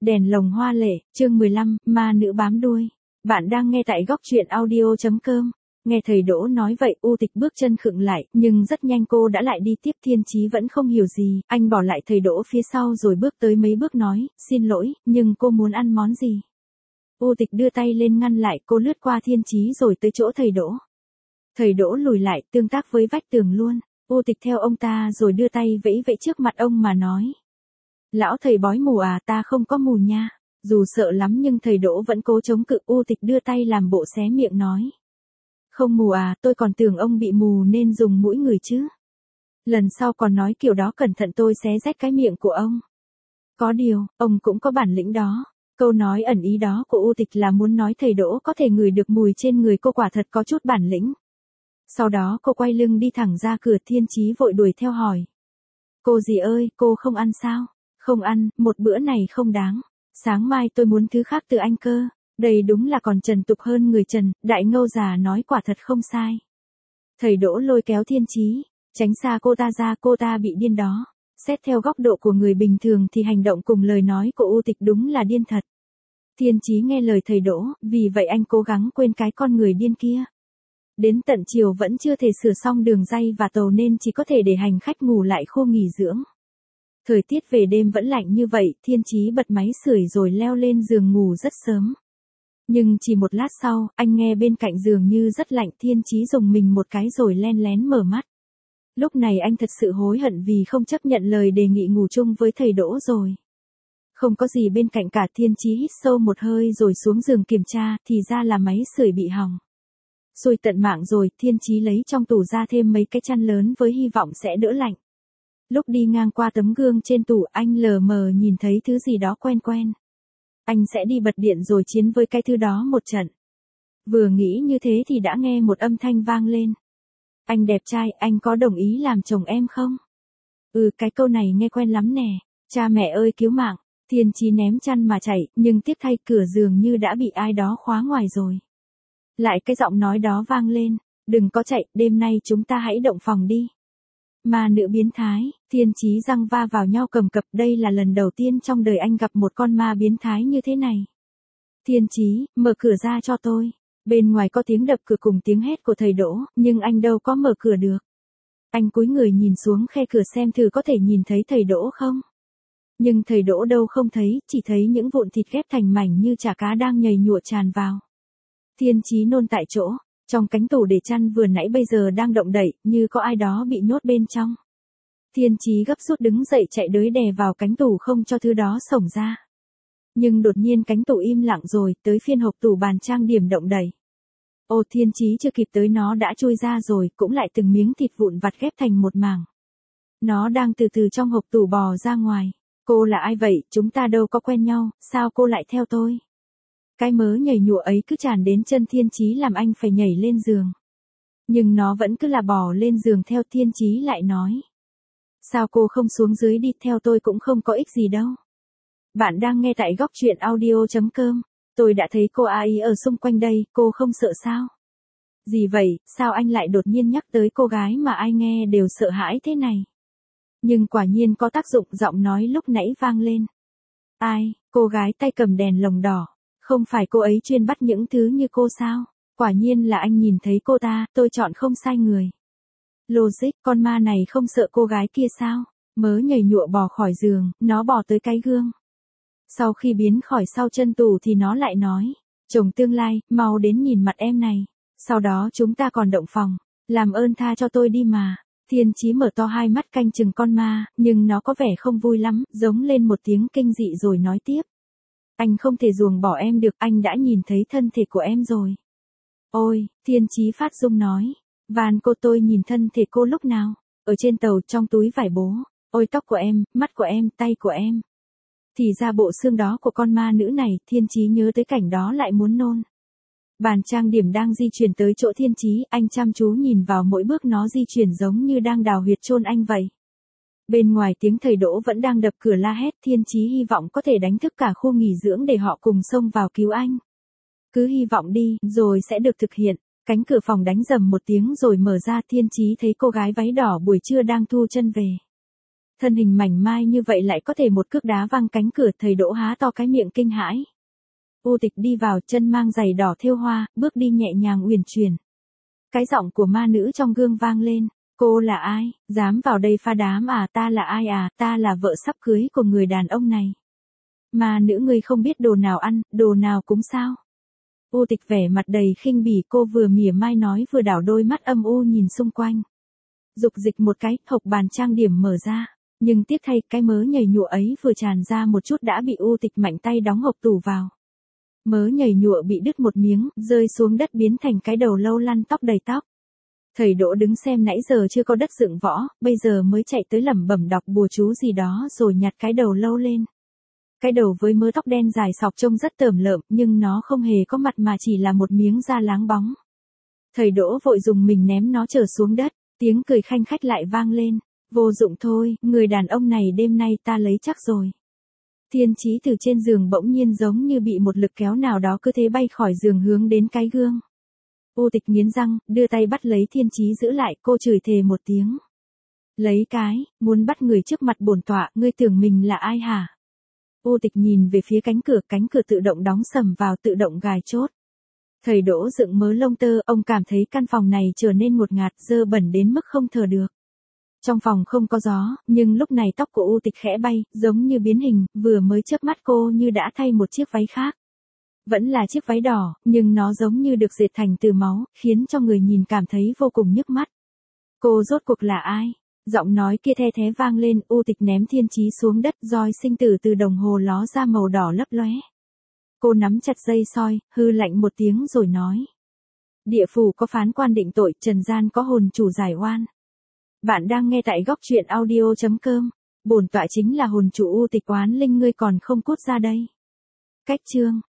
Đèn lồng hoa lệ, chương 15, ma nữ bám đuôi. Bạn đang nghe tại góc truyện audio.com. Nghe thầy Đỗ nói vậy, U Tịch bước chân khựng lại, nhưng rất nhanh cô đã lại đi tiếp. Thiên Chí vẫn không hiểu gì, anh bỏ lại thầy Đỗ phía sau rồi bước tới mấy bước nói, xin lỗi, nhưng cô muốn ăn món gì? U Tịch đưa tay lên ngăn lại, cô lướt qua Thiên Chí rồi tới chỗ thầy Đỗ. Thầy Đỗ lùi lại, tương tác với vách tường luôn. U Tịch theo ông ta rồi đưa tay vẫy vẫy trước mặt ông mà nói. Lão thầy bói mù à, ta không có mù nha. Dù sợ lắm nhưng thầy Đỗ vẫn cố chống cự. U Tịch đưa tay làm bộ xé miệng nói. Không mù à, tôi còn tưởng ông bị mù nên dùng mũi người chứ. Lần sau còn nói kiểu đó cẩn thận tôi xé rách cái miệng của ông. Có điều, ông cũng có bản lĩnh đó. Câu nói ẩn ý đó của U Tịch là muốn nói thầy Đỗ có thể ngửi được mùi trên người cô, quả thật có chút bản lĩnh. Sau đó cô quay lưng đi thẳng ra cửa. Thiên Chí vội đuổi theo hỏi. Cô dì ơi, cô không ăn sao? Không ăn, một bữa này không đáng. Sáng mai tôi muốn thứ khác từ anh cơ. Đây đúng là còn trần tục hơn người trần, đại ngâu già nói quả thật không sai. Thầy Đỗ lôi kéo Thiên Chí, tránh xa cô ta ra, cô ta bị điên đó. Xét theo góc độ của người bình thường thì hành động cùng lời nói của U Tịch đúng là điên thật. Thiên Chí nghe lời thầy Đỗ, vì vậy anh cố gắng quên cái con người điên kia. Đến tận chiều vẫn chưa thể sửa xong đường ray và tàu nên chỉ có thể để hành khách ngủ lại khu nghỉ dưỡng. Thời tiết về đêm vẫn lạnh như vậy, Thiên Chí bật máy sưởi rồi leo lên giường ngủ rất sớm. Nhưng chỉ một lát sau, anh nghe bên cạnh giường như rất lạnh. Thiên Chí rùng mình một cái rồi len lén mở mắt. Lúc này anh thật sự hối hận vì không chấp nhận lời đề nghị ngủ chung với thầy Đỗ rồi. Không có gì bên cạnh cả. Thiên Chí hít sâu một hơi rồi xuống giường kiểm tra, thì ra là máy sưởi bị hỏng. Xui tận mạng rồi. Thiên Chí lấy trong tủ ra thêm mấy cái chăn lớn với hy vọng sẽ đỡ lạnh. Lúc đi ngang qua tấm gương trên tủ, anh lờ mờ nhìn thấy thứ gì đó quen quen. Anh sẽ đi bật điện rồi chiến với cái thứ đó một trận. Vừa nghĩ như thế thì đã nghe một âm thanh vang lên. Anh đẹp trai, anh có đồng ý làm chồng em không? Cái câu này nghe quen lắm nè. Cha mẹ ơi cứu mạng. Thiên Chí ném chăn mà chạy, nhưng tiếc thay cửa giường như đã bị ai đó khóa ngoài rồi. Lại cái giọng nói đó vang lên. Đừng có chạy, đêm nay chúng ta hãy động phòng đi. Ma nữ biến thái. Thiên Chí răng va vào nhau cầm cập. Đây là lần đầu tiên trong đời anh gặp một con ma biến thái như thế này. Thiên Chí, mở cửa ra cho tôi. Bên ngoài có tiếng đập cửa cùng tiếng hét của thầy Đỗ, nhưng anh đâu có mở cửa được. Anh cúi người nhìn xuống khe cửa xem thử có thể nhìn thấy thầy Đỗ không. Nhưng thầy Đỗ đâu không thấy, chỉ thấy những vụn thịt ghép thành mảnh như chả cá đang nhầy nhụa tràn vào. Thiên Chí nôn tại chỗ. Trong cánh tủ để chăn vừa nãy bây giờ đang động đậy, như có ai đó bị nhốt bên trong. Thiên Chí gấp rút đứng dậy chạy đới đè vào cánh tủ không cho thứ đó xổng ra. Nhưng đột nhiên cánh tủ im lặng rồi, tới phiên hộp tủ bàn trang điểm động đậy. Thiên Chí chưa kịp tới nó đã chui ra rồi, cũng lại từng miếng thịt vụn vặt ghép thành một mảng. Nó đang từ từ trong hộp tủ bò ra ngoài. Cô là ai vậy, chúng ta đâu có quen nhau, sao cô lại theo tôi? Cái mớ nhảy nhụa ấy cứ tràn đến chân Thiên Chí làm anh phải nhảy lên giường. Nhưng nó vẫn cứ là bò lên giường theo. Thiên Chí lại nói. Sao cô không xuống dưới đi, theo tôi cũng không có ích gì đâu. Bạn đang nghe tại góc truyện audio.com. Tôi đã thấy cô ấy ở xung quanh đây, cô không sợ sao? Gì vậy, sao anh lại đột nhiên nhắc tới cô gái mà ai nghe đều sợ hãi thế này? Nhưng quả nhiên có tác dụng, giọng nói lúc nãy vang lên. Ai, cô gái tay cầm đèn lồng đỏ. Không phải cô ấy chuyên bắt những thứ như cô sao? Quả nhiên là anh nhìn thấy cô ta, tôi chọn không sai người. Logic, con ma này không sợ cô gái kia sao? Mớ nhảy nhụa bò khỏi giường, nó bò tới cái gương. Sau khi biến khỏi sau chân tủ thì nó lại nói. Chồng tương lai, mau đến nhìn mặt em này. Sau đó chúng ta còn động phòng. Làm ơn tha cho tôi đi mà. Thiên Chí mở to hai mắt canh chừng con ma, nhưng nó có vẻ không vui lắm, giống lên một tiếng kinh dị rồi nói tiếp. Anh không thể ruồng bỏ em được, anh đã nhìn thấy thân thể của em rồi. Ôi, Thiên Chí phát run nói. Van cô, tôi nhìn thân thể cô lúc nào? Ở trên tàu, trong túi vải bố. Ôi tóc của em, mắt của em, tay của em. Thì ra bộ xương đó của con ma nữ này. Thiên Chí nhớ tới cảnh đó lại muốn nôn. Bàn trang điểm đang di chuyển tới chỗ Thiên Chí, anh chăm chú nhìn vào mỗi bước nó di chuyển giống như đang đào huyệt chôn anh vậy. Bên ngoài tiếng thầy Đỗ vẫn đang đập cửa la hét. Thiên Chí hy vọng có thể đánh thức cả khu nghỉ dưỡng để họ cùng xông vào cứu anh. Cứ hy vọng đi, rồi sẽ được thực hiện. Cánh cửa phòng đánh rầm một tiếng rồi mở ra. Thiên Chí thấy cô gái váy đỏ buổi trưa đang thu chân về. Thân hình mảnh mai như vậy lại có thể một cước đá văng cánh cửa, thầy Đỗ há to cái miệng kinh hãi. U Tịch đi vào, chân mang giày đỏ thêu hoa, bước đi nhẹ nhàng uyển chuyển. Cái giọng của ma nữ trong gương vang lên, cô là ai, dám vào đây pha đám à, ta là ai à, ta là vợ sắp cưới của người đàn ông này. Ma nữ, ngươi không biết đồ nào ăn, đồ nào cúng sao? U Tịch vẻ mặt đầy khinh bỉ, cô vừa mỉa mai nói vừa đảo đôi mắt âm u nhìn xung quanh. Dục dịch một cái, hộc bàn trang điểm mở ra, nhưng tiếc thay, cái mớ nhầy nhụa ấy vừa tràn ra một chút đã bị U Tịch mạnh tay đóng hộc tủ vào. Mớ nhầy nhụa bị đứt một miếng, rơi xuống đất biến thành cái đầu lâu lăn tóc đầy tóc. Thầy Đỗ đứng xem nãy giờ chưa có đất dựng võ, bây giờ mới chạy tới lẩm bẩm đọc bùa chú gì đó rồi nhặt cái đầu lâu lên. Cái đầu với mớ tóc đen dài xọc trông rất tởm lợm, nhưng nó không hề có mặt mà chỉ là một miếng da láng bóng. Thầy Đỗ vội dùng mình ném nó trở xuống đất, tiếng cười khanh khách lại vang lên. Vô dụng thôi, người đàn ông này đêm nay ta lấy chắc rồi. Thiên Chí từ trên giường bỗng nhiên giống như bị một lực kéo nào đó cứ thế bay khỏi giường hướng đến cái gương. U Tịch nghiến răng, đưa tay bắt lấy Thiên Chí giữ lại, cô chửi thề một tiếng. Lấy cái, muốn bắt người trước mặt bổn tọa, ngươi tưởng mình là ai hả? U Tịch nhìn về phía cánh cửa tự động đóng sầm vào, tự động gài chốt. Thầy Đỗ dựng mớ lông tơ, ông cảm thấy căn phòng này trở nên ngột ngạt, dơ bẩn đến mức không thở được. Trong phòng không có gió, nhưng lúc này tóc của U Tịch khẽ bay, giống như biến hình, vừa mới chớp mắt cô như đã thay một chiếc váy khác. Vẫn là chiếc váy đỏ, nhưng nó giống như được dệt thành từ máu, khiến cho người nhìn cảm thấy vô cùng nhức mắt. Cô rốt cuộc là ai? Giọng nói kia the thé vang lên, U Tịch ném Thiên Chí xuống đất, roi sinh tử từ đồng hồ ló ra màu đỏ lấp lóe. Cô nắm chặt dây soi, hư lạnh một tiếng rồi nói. Địa phủ có phán quan định tội, trần gian có hồn chủ giải oan. Bạn đang nghe tại góc truyện audio.com. Bổn tọa chính là hồn chủ U Tịch, oán linh, ngươi còn không cút ra đây. Cách chương.